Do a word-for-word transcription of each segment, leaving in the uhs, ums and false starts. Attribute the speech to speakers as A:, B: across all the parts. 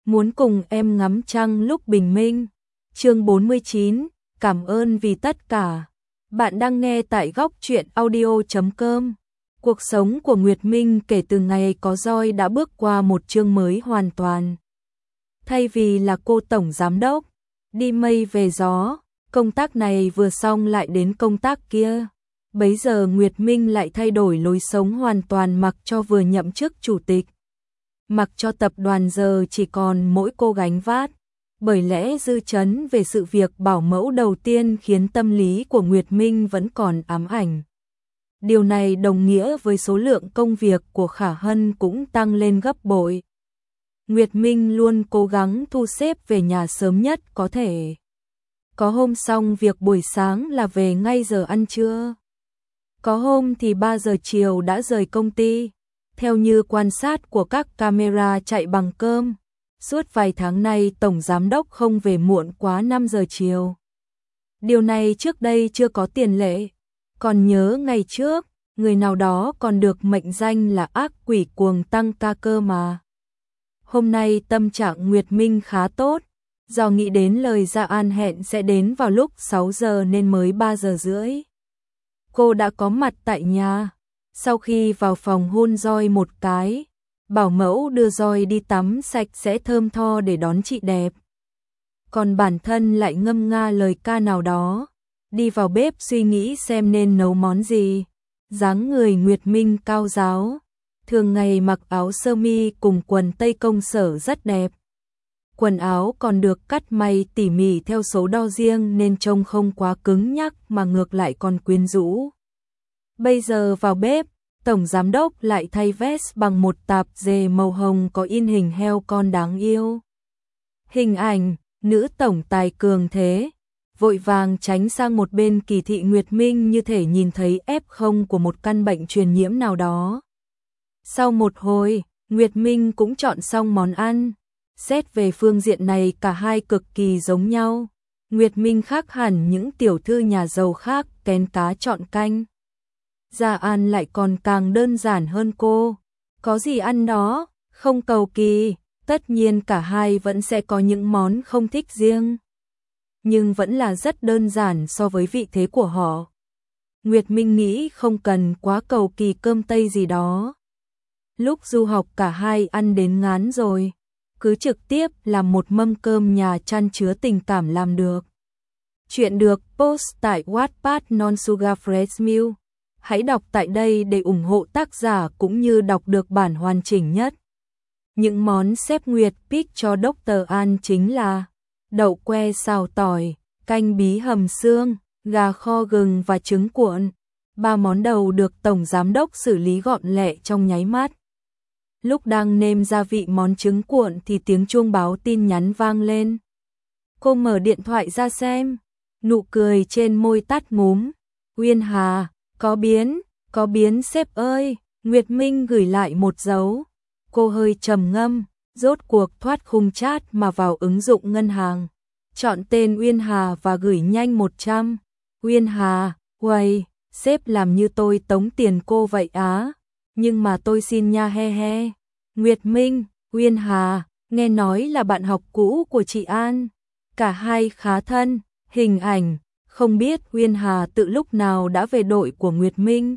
A: muốn cùng em ngắm trăng lúc bình minh. Chương bốn mươi chín, cảm ơn vì tất cả. Bạn đang nghe tại góc truyện audio chấm com. Cuộc sống của Nguyệt Minh kể từ ngày có roi đã bước qua một chương mới hoàn toàn. Thay vì là cô tổng giám đốc, đi mây về gió, công tác này vừa xong lại đến công tác kia. Bấy giờ Nguyệt Minh lại thay đổi lối sống hoàn toàn, mặc cho vừa nhậm chức chủ tịch. Mặc cho tập đoàn giờ chỉ còn mỗi cô gánh vác. Bởi lẽ dư chấn về sự việc bảo mẫu đầu tiên khiến tâm lý của Nguyệt Minh vẫn còn ám ảnh. Điều này đồng nghĩa với số lượng công việc của Khả Hân cũng tăng lên gấp bội. Nguyệt Minh luôn cố gắng thu xếp về nhà sớm nhất có thể. Có hôm xong việc buổi sáng là về ngay giờ ăn trưa. Có hôm thì ba giờ chiều đã rời công ty. Theo như quan sát của các camera chạy bằng cơm, suốt vài tháng nay tổng giám đốc không về muộn quá năm giờ chiều. Điều này trước đây chưa có tiền lệ. Còn nhớ ngày trước, người nào đó còn được mệnh danh là ác quỷ cuồng tăng ca cơ mà. Hôm nay tâm trạng Nguyệt Minh khá tốt, do nghĩ đến lời Gia An hẹn sẽ đến vào lúc sáu giờ nên mới ba giờ rưỡi. Cô đã có mặt tại nhà. Sau khi vào phòng hôn roi một cái, bảo mẫu đưa roi đi tắm sạch sẽ thơm tho để đón chị đẹp. Còn bản thân lại ngâm nga lời ca nào đó, đi vào bếp suy nghĩ xem nên nấu món gì. Dáng người Nguyệt Minh cao ráo, thường ngày mặc áo sơ mi cùng quần tây công sở rất đẹp. Quần áo còn được cắt may tỉ mỉ theo số đo riêng nên trông không quá cứng nhắc mà ngược lại còn quyến rũ. Bây giờ vào bếp, tổng giám đốc lại thay vest bằng một tạp dề màu hồng có in hình heo con đáng yêu. Hình ảnh, nữ tổng tài cường thế, vội vàng tránh sang một bên kỳ thị Nguyệt Minh như thể nhìn thấy ép không của một căn bệnh truyền nhiễm nào đó. Sau một hồi, Nguyệt Minh cũng chọn xong món ăn. Xét về phương diện này cả hai cực kỳ giống nhau. Nguyệt Minh khác hẳn những tiểu thư nhà giàu khác kén cá chọn canh. Gia An lại còn càng đơn giản hơn cô. Có gì ăn đó, không cầu kỳ. Tất nhiên cả hai vẫn sẽ có những món không thích riêng, nhưng vẫn là rất đơn giản so với vị thế của họ. Nguyệt Minh nghĩ không cần quá cầu kỳ cơm tây gì đó. Lúc du học cả hai ăn đến ngán rồi, cứ trực tiếp làm một mâm cơm nhà chan chứa tình cảm làm được. Chuyện được post tại Wattpad Non Sugar Fresh Milk. Hãy đọc tại đây để ủng hộ tác giả cũng như đọc được bản hoàn chỉnh nhất. Những món sếp Nguyệt pick cho doctor An chính là đậu que xào tỏi, canh bí hầm xương, gà kho gừng và trứng cuộn. Ba món đầu được tổng giám đốc xử lý gọn lẹ trong nháy mắt. Lúc đang nêm gia vị món trứng cuộn thì tiếng chuông báo tin nhắn vang lên. Cô mở điện thoại ra xem, nụ cười trên môi tắt ngúm. Uyên Hà, có biến, có biến sếp ơi. Nguyệt Minh gửi lại một dấu. Cô hơi trầm ngâm, rốt cuộc thoát khung chat mà vào ứng dụng ngân hàng. Chọn tên Uyên Hà và gửi nhanh một trăm. Uyên Hà, uầy, sếp làm như tôi tống tiền cô vậy á. Nhưng mà tôi xin nha he he. Nguyệt Minh, Uyên Hà, nghe nói là bạn học cũ của chị An. Cả hai khá thân, hình ảnh, không biết Uyên Hà tự lúc nào đã về đội của Nguyệt Minh.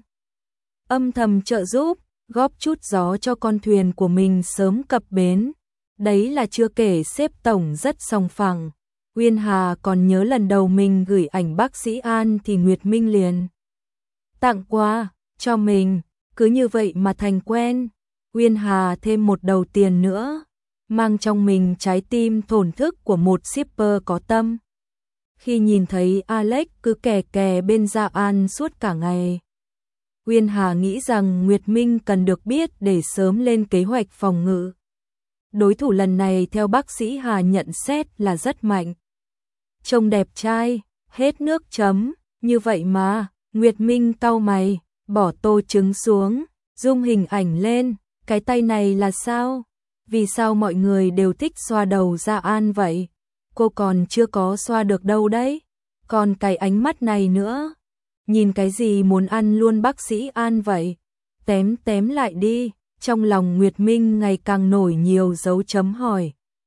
A: Âm thầm trợ giúp, góp chút gió cho con thuyền của mình sớm cập bến. Đấy là chưa kể sếp tổng rất sòng phẳng. Uyên Hà còn nhớ lần đầu mình gửi ảnh bác sĩ An thì Nguyệt Minh liền tặng quà cho mình, cứ như vậy mà thành quen. Uyên Hà thêm một đầu tiền nữa, mang trong mình trái tim thổn thức của một shipper có tâm. Khi nhìn thấy Alex cứ kè kè bên Gia An suốt cả ngày, Uyên Hà nghĩ rằng Nguyệt Minh cần được biết để sớm lên kế hoạch phòng ngự. Đối thủ lần này theo bác sĩ Hà nhận xét là rất mạnh. Trông đẹp trai, hết nước chấm, như vậy mà. Nguyệt Minh cau mày, bỏ tô trứng xuống, zoom hình ảnh lên. Cái tay này là sao? Vì sao mọi người đều thích xoa đầu Gia An vậy? Cô còn chưa có xoa được đâu đấy. Còn cái ánh mắt này nữa. Nhìn cái gì muốn ăn luôn bác sĩ An vậy? Tém tém lại đi. Trong lòng Nguyệt Minh ngày càng nổi nhiều dấu chấm hỏi.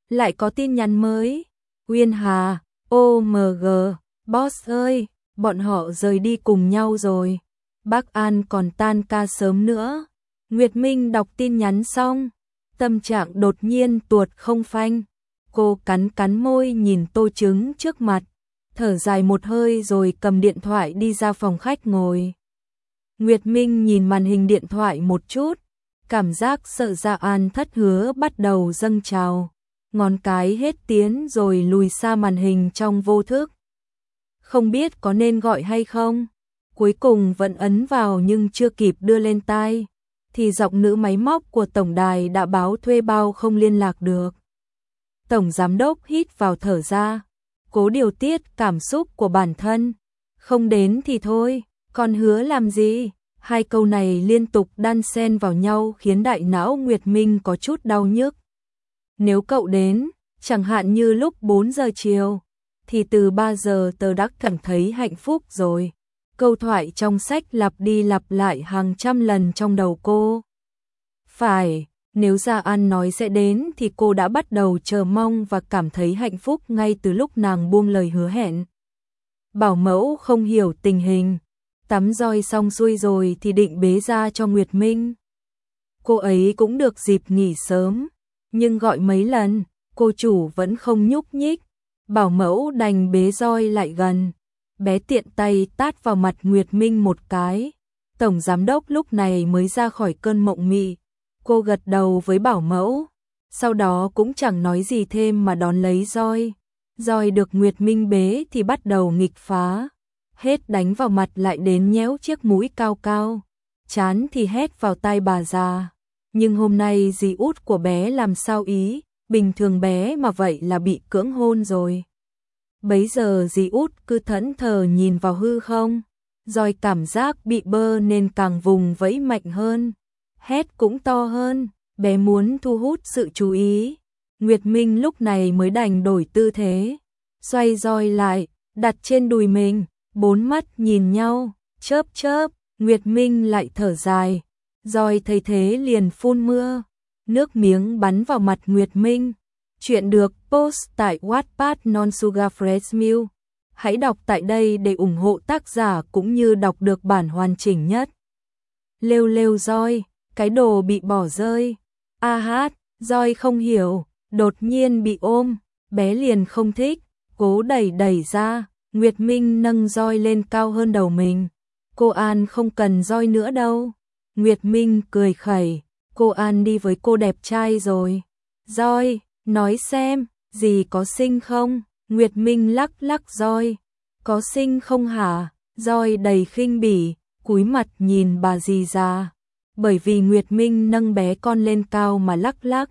A: lại có tin nhắn mới. Uyên Hà, ô em giê, boss ơi, bọn họ rời đi cùng nhau rồi. Bác An còn tan ca sớm nữa. Nguyệt Minh đọc tin nhắn xong, tâm trạng đột nhiên tuột không phanh. Cô cắn cắn môi nhìn tô trứng trước mặt, thở dài một hơi rồi cầm điện thoại đi ra phòng khách ngồi. Nguyệt Minh nhìn màn hình điện thoại một chút, cảm giác sợ Gia An thất hứa bắt đầu dâng trào, ngón cái hết tiến rồi lùi xa màn hình trong vô thức. Không biết có nên gọi hay không, cuối cùng vẫn ấn vào nhưng chưa kịp đưa lên tai, thì giọng nữ máy móc của tổng đài đã báo thuê bao không liên lạc được. Tổng giám đốc hít vào thở ra, cố điều tiết cảm xúc của bản thân. Không đến thì thôi, còn hứa làm gì? Hai câu này liên tục đan xen vào nhau khiến đại não Nguyệt Minh có chút đau nhức. Nếu cậu đến, chẳng hạn như lúc bốn giờ chiều, thì từ ba giờ tớ đã cảm thấy hạnh phúc rồi. Câu thoại trong sách lặp đi lặp lại hàng trăm lần trong đầu cô. Phải, nếu Gia An nói sẽ đến thì cô đã bắt đầu chờ mong và cảm thấy hạnh phúc ngay từ lúc nàng buông lời hứa hẹn. Bảo mẫu không hiểu tình hình, tắm roi xong xuôi rồi thì định bế ra cho Nguyệt Minh. Cô ấy cũng được dịp nghỉ sớm, nhưng gọi mấy lần, cô chủ vẫn không nhúc nhích. Bảo mẫu đành bế roi lại gần, bé tiện tay tát vào mặt Nguyệt Minh một cái. Tổng giám đốc lúc này mới ra khỏi cơn mộng mị. Cô gật đầu với bảo mẫu, sau đó cũng chẳng nói gì thêm mà đón lấy roi. Roi được Nguyệt Minh bế thì bắt đầu nghịch phá, hết đánh vào mặt lại đến nhéo chiếc mũi cao cao, chán thì hét vào tai bà già. Nhưng hôm nay dì út của bé làm sao ý, bình thường bé mà vậy là bị cưỡng hôn rồi. Bấy giờ dì út cứ thẫn thờ nhìn vào hư không, roi cảm giác bị bơ nên càng vùng vẫy mạnh hơn, hét cũng to hơn, bé muốn thu hút sự chú ý. Nguyệt Minh lúc này mới đành đổi tư thế, xoay roi lại, đặt trên đùi mình, bốn mắt nhìn nhau, chớp chớp. Nguyệt Minh lại thở dài, roi thấy thế liền phun mưa, nước miếng bắn vào mặt Nguyệt Minh. Chuyện được post tại Wattpad Non Sugar Fresh Milk. Hãy đọc tại đây để ủng hộ tác giả cũng như đọc được bản hoàn chỉnh nhất. Lêu lêu roi, cái đồ bị bỏ rơi. A hát, roi không hiểu, đột nhiên bị ôm, bé liền không thích, cố đẩy đẩy ra. Nguyệt Minh nâng roi lên cao hơn đầu mình. Cô An không cần roi nữa đâu. Nguyệt Minh cười khẩy, cô An đi với cô đẹp trai rồi. Roi, nói xem, dì có xinh không? Nguyệt Minh lắc lắc roi. Có xinh không hả? Roi đầy khinh bỉ, cúi mặt nhìn bà dì già. Bởi vì Nguyệt Minh nâng bé con lên cao mà lắc lắc.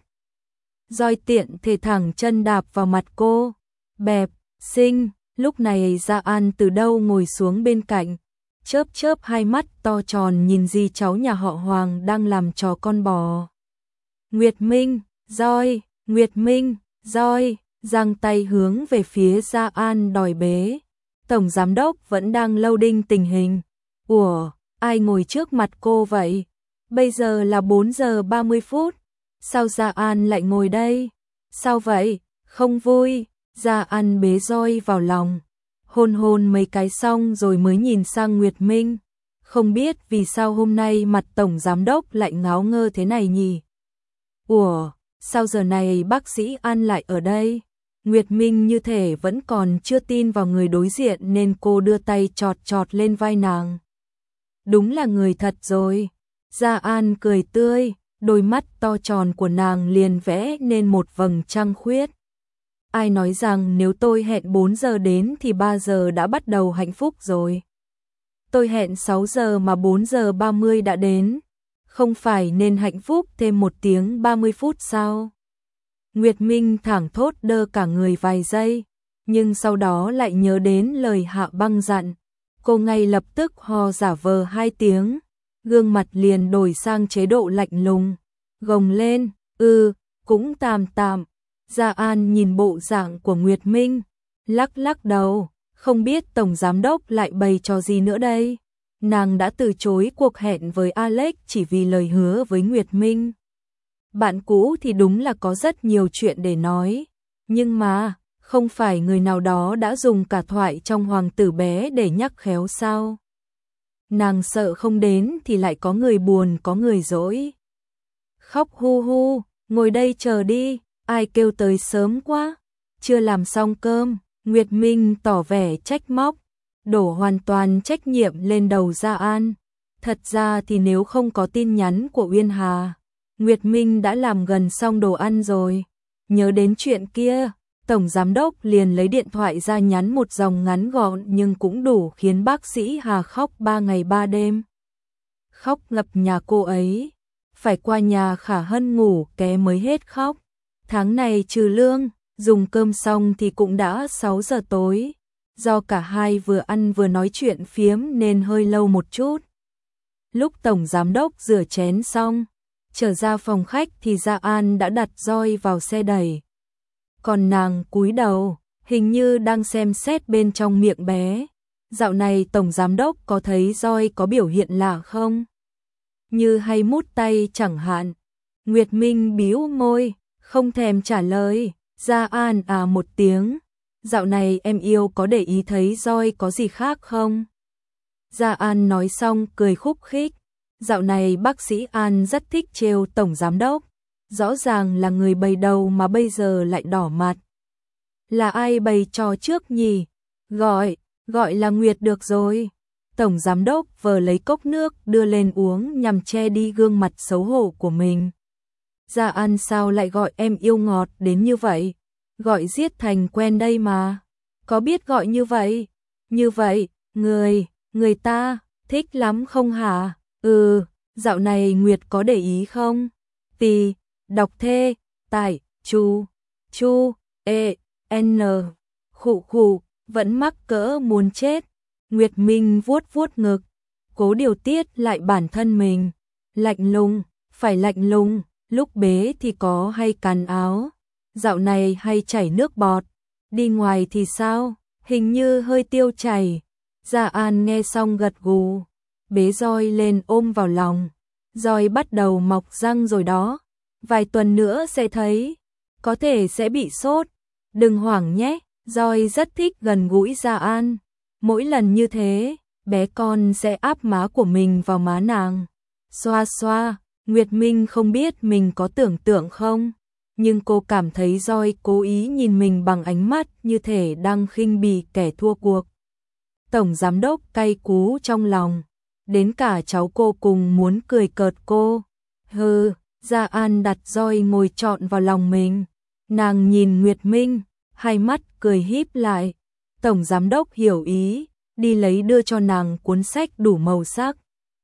A: Roi tiện thể thẳng chân đạp vào mặt cô. Bẹp, xinh. Lúc này Gia An từ đâu ngồi xuống bên cạnh, chớp chớp hai mắt to tròn nhìn dì cháu nhà họ Hoàng đang làm trò con bò. Nguyệt Minh, roi, Nguyệt Minh, roi, giang tay hướng về phía Gia An đòi bế. Tổng giám đốc vẫn đang loading tình hình. Ủa, ai ngồi trước mặt cô vậy? Bây giờ là bốn giờ ba mươi phút. Sao Gia An lại ngồi đây? Sao vậy? Không vui. Gia An bế roi vào lòng, hôn hôn mấy cái xong rồi mới nhìn sang Nguyệt Minh. Không biết vì sao hôm nay mặt tổng giám đốc lại ngáo ngơ thế này nhỉ? Ủa, sao giờ này bác sĩ An lại ở đây? Nguyệt Minh như thể vẫn còn chưa tin vào người đối diện nên cô đưa tay chọt chọt lên vai nàng. Đúng là người thật rồi. Gia An cười tươi, đôi mắt to tròn của nàng liền vẽ nên một vầng trăng khuyết. Ai nói rằng nếu tôi hẹn bốn giờ đến thì ba giờ đã bắt đầu hạnh phúc rồi. Tôi hẹn sáu giờ mà bốn giờ ba mươi đã đến. Không phải nên hạnh phúc thêm một tiếng ba mươi phút sao? Nguyệt Minh thẳng thốt đơ cả người vài giây, nhưng sau đó lại nhớ đến lời Hạ Băng dặn. Cô ngay lập tức ho giả vờ hai tiếng, gương mặt liền đổi sang chế độ lạnh lùng, gồng lên, ừ, cũng tạm tạm. Gia An nhìn bộ dạng của Nguyệt Minh, lắc lắc đầu, không biết tổng giám đốc lại bày trò gì nữa đây. Nàng đã từ chối cuộc hẹn với Alex chỉ vì lời hứa với Nguyệt Minh. Bạn cũ thì đúng là có rất nhiều chuyện để nói, nhưng mà không phải người nào đó đã dùng cả thoại trong Hoàng tử bé để nhắc khéo sao? Nàng sợ không đến thì lại có người buồn có người dỗi. Khóc hu hu, ngồi đây chờ đi, ai kêu tới sớm quá, chưa làm xong cơm. Nguyệt Minh tỏ vẻ trách móc, đổ hoàn toàn trách nhiệm lên đầu Gia An. Thật ra thì nếu không có tin nhắn của Uyên Hà, Nguyệt Minh đã làm gần xong đồ ăn rồi. Nhớ đến chuyện kia, Tổng Giám Đốc liền lấy điện thoại ra nhắn một dòng ngắn gọn nhưng cũng đủ khiến bác sĩ Hà khóc ba ngày ba đêm. Khóc ngập nhà cô ấy, phải qua nhà Khả Hân ngủ ké mới hết khóc. Tháng này trừ lương, dùng cơm xong thì cũng đã sáu giờ tối. Do cả hai vừa ăn vừa nói chuyện phiếm nên hơi lâu một chút. Lúc Tổng Giám Đốc rửa chén xong, trở ra phòng khách thì Gia An đã đặt roi vào xe đẩy. Còn nàng cúi đầu, hình như đang xem xét bên trong miệng bé. Dạo này Tổng Giám Đốc có thấy roi có biểu hiện lạ không? Như hay mút tay chẳng hạn. Nguyệt Minh bĩu môi, không thèm trả lời. Gia An à một tiếng. Dạo này em yêu có để ý thấy roi có gì khác không? Gia An nói xong cười khúc khích. Dạo này bác sĩ An rất thích trêu Tổng Giám Đốc. Rõ ràng là người bày đầu mà bây giờ lại đỏ mặt. Là ai bày trò trước nhỉ? Gọi, gọi là Nguyệt được rồi. Tổng Giám Đốc vờ lấy cốc nước đưa lên uống nhằm che đi gương mặt xấu hổ của mình. Gia An sao lại gọi em yêu ngọt đến như vậy? Gọi giết thành quen đây mà. Có biết gọi như vậy? Như vậy, người, người ta, thích lắm không hả? Ừ, dạo này Nguyệt có để ý không? Tì, đọc thê, tại, chu, chu, e, n, khụ khụ, vẫn mắc cỡ muốn chết. Nguyệt Minh vuốt vuốt ngực, cố điều tiết lại bản thân mình. Lạnh lùng, phải lạnh lùng, lúc bế thì có hay cắn áo. Dạo này hay chảy nước bọt, đi ngoài thì sao? Hình như hơi tiêu chảy. Gia An nghe xong gật gù, bế roi lên ôm vào lòng. Roi bắt đầu mọc răng rồi đó, vài tuần nữa sẽ thấy, có thể sẽ bị sốt. Đừng hoảng nhé, roi rất thích gần gũi Gia An. Mỗi lần như thế, bé con sẽ áp má của mình vào má nàng. Xoa xoa, Nguyệt Minh không biết mình có tưởng tượng không, nhưng cô cảm thấy roi cố ý nhìn mình bằng ánh mắt như thể đang khinh bỉ kẻ thua cuộc. Tổng Giám Đốc cay cú trong lòng, đến cả cháu cô cùng muốn cười cợt cô. Hừ, Gia An đặt roi ngồi trọn vào lòng mình. Nàng nhìn Nguyệt Minh, hai mắt cười híp lại. Tổng Giám Đốc hiểu ý, đi lấy đưa cho nàng cuốn sách đủ màu sắc.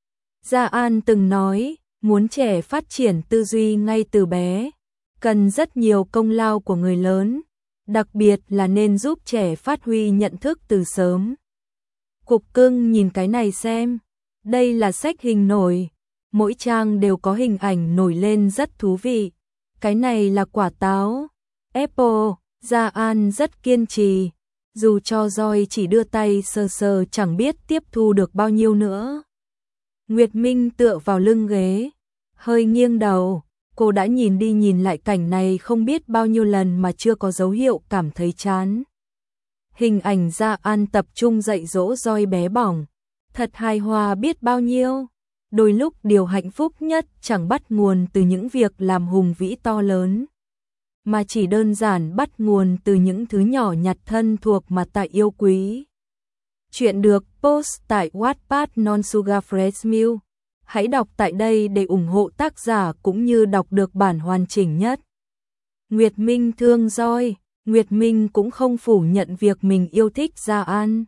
A: Gia An từng nói, muốn trẻ phát triển tư duy ngay từ bé, cần rất nhiều công lao của người lớn, đặc biệt là nên giúp trẻ phát huy nhận thức từ sớm. Cục Cưng nhìn cái này xem, đây là sách hình nổi, mỗi trang đều có hình ảnh nổi lên rất thú vị. Cái này là quả táo, apple. Gia An rất kiên trì, dù cho roi chỉ đưa tay sờ sờ chẳng biết tiếp thu được bao nhiêu nữa. Nguyệt Minh tựa vào lưng ghế, hơi nghiêng đầu, cô đã nhìn đi nhìn lại cảnh này không biết bao nhiêu lần mà chưa có dấu hiệu cảm thấy chán. Hình ảnh Gia An tập trung dạy dỗ roi bé bỏng, thật hài hòa biết bao nhiêu. Đôi lúc điều hạnh phúc nhất chẳng bắt nguồn từ những việc làm hùng vĩ to lớn, mà chỉ đơn giản bắt nguồn từ những thứ nhỏ nhặt thân thuộc mà ta yêu quý. Chuyện được post tại Wattpad Non Sugar Fresh Milk. Hãy đọc tại đây để ủng hộ tác giả cũng như đọc được bản hoàn chỉnh nhất. Nguyệt Minh thương roi, Nguyệt Minh cũng không phủ nhận việc mình yêu thích Gia An.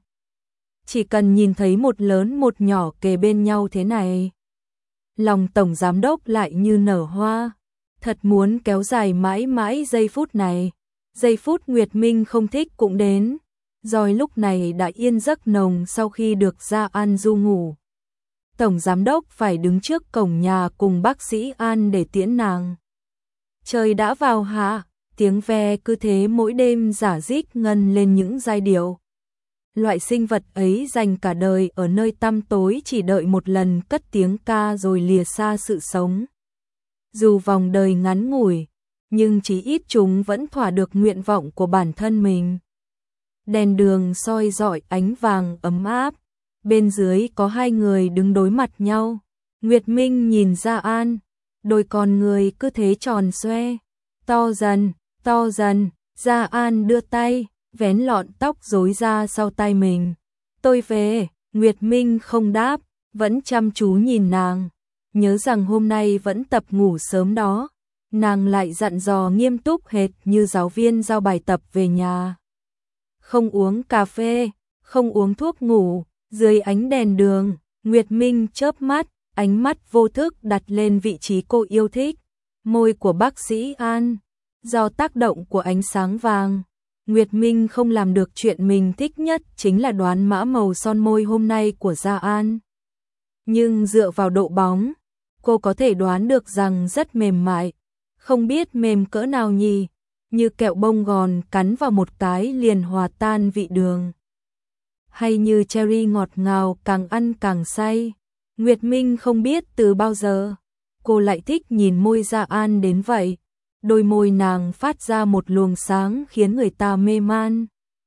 A: Chỉ cần nhìn thấy một lớn một nhỏ kề bên nhau thế này, lòng Tổng Giám Đốc lại như nở hoa. Thật muốn kéo dài mãi mãi giây phút này. Giây phút Nguyệt Minh không thích cũng đến. Roi lúc này đã yên giấc nồng sau khi được Gia An du ngủ. Tổng Giám Đốc phải đứng trước cổng nhà cùng bác sĩ An để tiễn nàng. Trời đã vào hạ, tiếng ve cứ thế mỗi đêm rả rích ngân lên những giai điệu. Loại sinh vật ấy dành cả đời ở nơi tăm tối chỉ đợi một lần cất tiếng ca rồi lìa xa sự sống. dù vòng đời ngắn ngủi, nhưng chí ít chúng vẫn thỏa được nguyện vọng của bản thân mình. Đèn đường soi rọi ánh vàng ấm áp, bên dưới có hai người đứng đối mặt nhau. Nguyệt Minh nhìn Gia An, đôi con người cứ thế tròn xoe, to dần, to dần. Gia An đưa tay, vén lọn tóc rối ra sau tai mình. Tôi về. Nguyệt Minh không đáp, vẫn chăm chú nhìn nàng. Nhớ rằng hôm nay vẫn tập ngủ sớm đó. Nàng lại dặn dò nghiêm túc hệt như giáo viên giao bài tập về nhà. Không uống cà phê, không uống thuốc ngủ. Dưới ánh đèn đường, Nguyệt Minh chớp mắt, ánh mắt vô thức đặt lên vị trí cô yêu thích. Môi của bác sĩ An, do tác động của ánh sáng vàng, Nguyệt Minh không làm được chuyện mình thích nhất chính là đoán mã màu son môi hôm nay của Gia An. Nhưng dựa vào độ bóng, cô có thể đoán được rằng rất mềm mại, không biết mềm cỡ nào nhỉ, như kẹo bông gòn cắn vào một cái liền hòa tan vị đường. Hay như cherry ngọt ngào càng ăn càng say. Nguyệt Minh không biết từ bao giờ, cô lại thích nhìn môi Gia An đến vậy. Đôi môi nàng phát ra một luồng sáng khiến người ta mê man,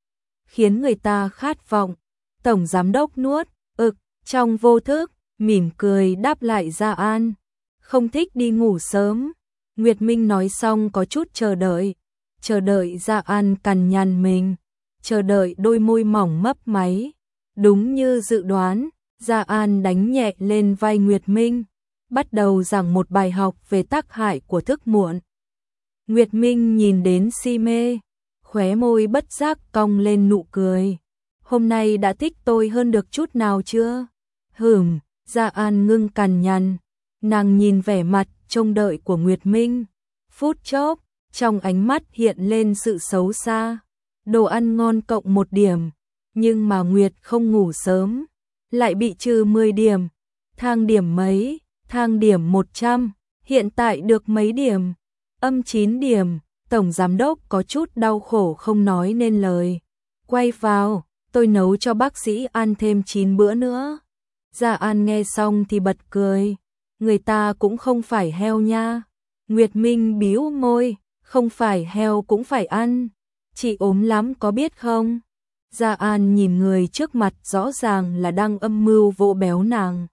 A: khiến người ta khát vọng. Tổng giám đốc nuốt ực trong vô thức, mỉm cười đáp lại Gia An. Không thích đi ngủ sớm. Nguyệt Minh nói xong có chút chờ đợi, chờ đợi Gia An cằn nhằn mình, chờ đợi đôi môi mỏng mấp máy. Đúng như dự đoán, Gia An đánh nhẹ lên vai Nguyệt Minh, bắt đầu giảng một bài học về tác hại của thức muộn. Nguyệt Minh nhìn đến si mê, khóe môi bất giác cong lên nụ cười. Hôm nay đã thích tôi hơn được chút nào chưa? Hửm, Gia An ngưng cằn nhằn, nàng nhìn vẻ mặt trông đợi của Nguyệt Minh. Phút chốc, trong ánh mắt hiện lên sự xấu xa. Đồ ăn ngon cộng một điểm, nhưng mà Nguyệt không ngủ sớm, lại bị trừ mười điểm. Thang điểm mấy? Thang điểm một trăm, hiện tại được mấy điểm? Âm chín điểm. Tổng giám đốc có chút đau khổ không nói nên lời. Quay vào, tôi nấu cho bác sĩ ăn thêm chín bữa nữa. Gia An nghe xong thì bật cười. Người ta cũng không phải heo nha. Nguyệt Minh bĩu môi, không phải heo cũng phải ăn. Chị ốm lắm có biết không? Gia An nhìn người trước mặt rõ ràng là đang âm mưu vỗ béo nàng.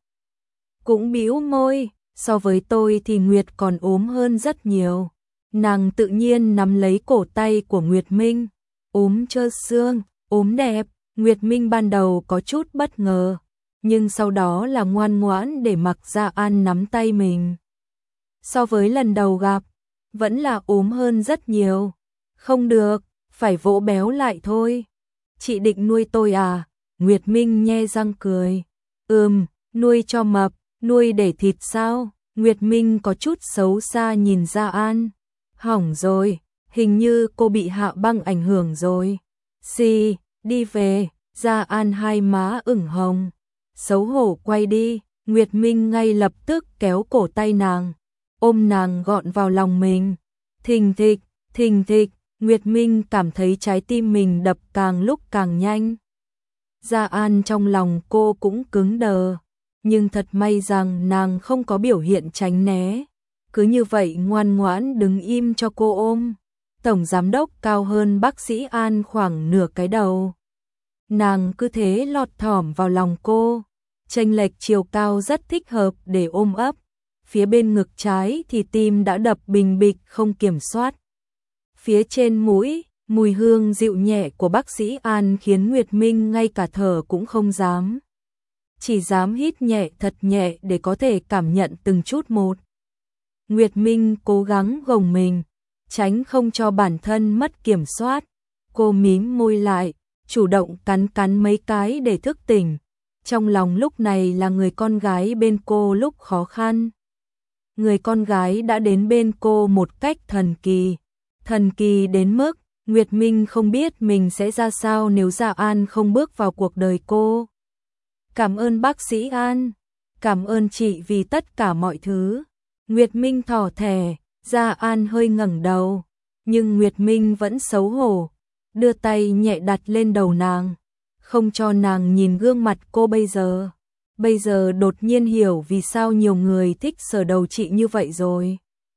A: Cũng bĩu môi, so với tôi thì Nguyệt còn ốm hơn rất nhiều. Nàng tự nhiên nắm lấy cổ tay của Nguyệt Minh. Ốm trơ xương, ốm đẹp. Nguyệt Minh ban đầu có chút bất ngờ, nhưng sau đó là ngoan ngoãn để mặc Gia An nắm tay mình. So với lần đầu gặp, vẫn là ốm hơn rất nhiều. Không được, phải vỗ béo lại thôi. Chị định nuôi tôi à? Nguyệt Minh nhe răng cười. Ừm, nuôi cho mập, nuôi để thịt sao? Nguyệt Minh có chút xấu xa nhìn Gia An. Hỏng rồi, hình như cô bị hạ băng ảnh hưởng rồi. Xì, đi về. Gia An hai má ửng hồng. Xấu hổ quay đi. Nguyệt Minh ngay lập tức kéo cổ tay nàng, ôm nàng gọn vào lòng mình. Thình thịch, thình thịch. Nguyệt Minh cảm thấy trái tim mình đập càng lúc càng nhanh. Gia An trong lòng cô cũng cứng đờ, nhưng thật may rằng nàng không có biểu hiện tránh né. Cứ như vậy ngoan ngoãn đứng im cho cô ôm. Tổng giám đốc cao hơn bác sĩ An khoảng nửa cái đầu. Nàng cứ thế lọt thỏm vào lòng cô. Chênh lệch chiều cao rất thích hợp để ôm ấp. Phía bên ngực trái thì tim đã đập bình bịch không kiểm soát. Phía trên mũi, mùi hương dịu nhẹ của bác sĩ An khiến Nguyệt Minh ngay cả thở cũng không dám. Chỉ dám hít nhẹ thật nhẹ để có thể cảm nhận từng chút một. Nguyệt Minh cố gắng gồng mình, tránh không cho bản thân mất kiểm soát. Cô mím môi lại, chủ động cắn cắn mấy cái để thức tỉnh. Trong lòng lúc này là người con gái bên cô lúc khó khăn. Người con gái đã đến bên cô một cách thần kỳ. Thần kỳ đến mức Nguyệt Minh không biết mình sẽ ra sao nếu Gia An không bước vào cuộc đời cô. Cảm ơn bác sĩ An, cảm ơn chị vì tất cả mọi thứ. Nguyệt Minh thỏ thẻ, Gia An hơi ngẩng đầu, nhưng Nguyệt Minh vẫn xấu hổ, đưa tay nhẹ đặt lên đầu nàng, không cho nàng nhìn gương mặt cô bây giờ. Bây giờ đột nhiên hiểu vì sao nhiều người thích sờ đầu chị như vậy rồi.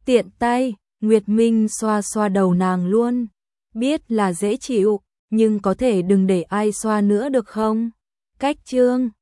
A: Tiện tay, Nguyệt Minh xoa xoa đầu nàng luôn. Biết là dễ chịu, nhưng có thể đừng để ai xoa nữa được không? Cách chương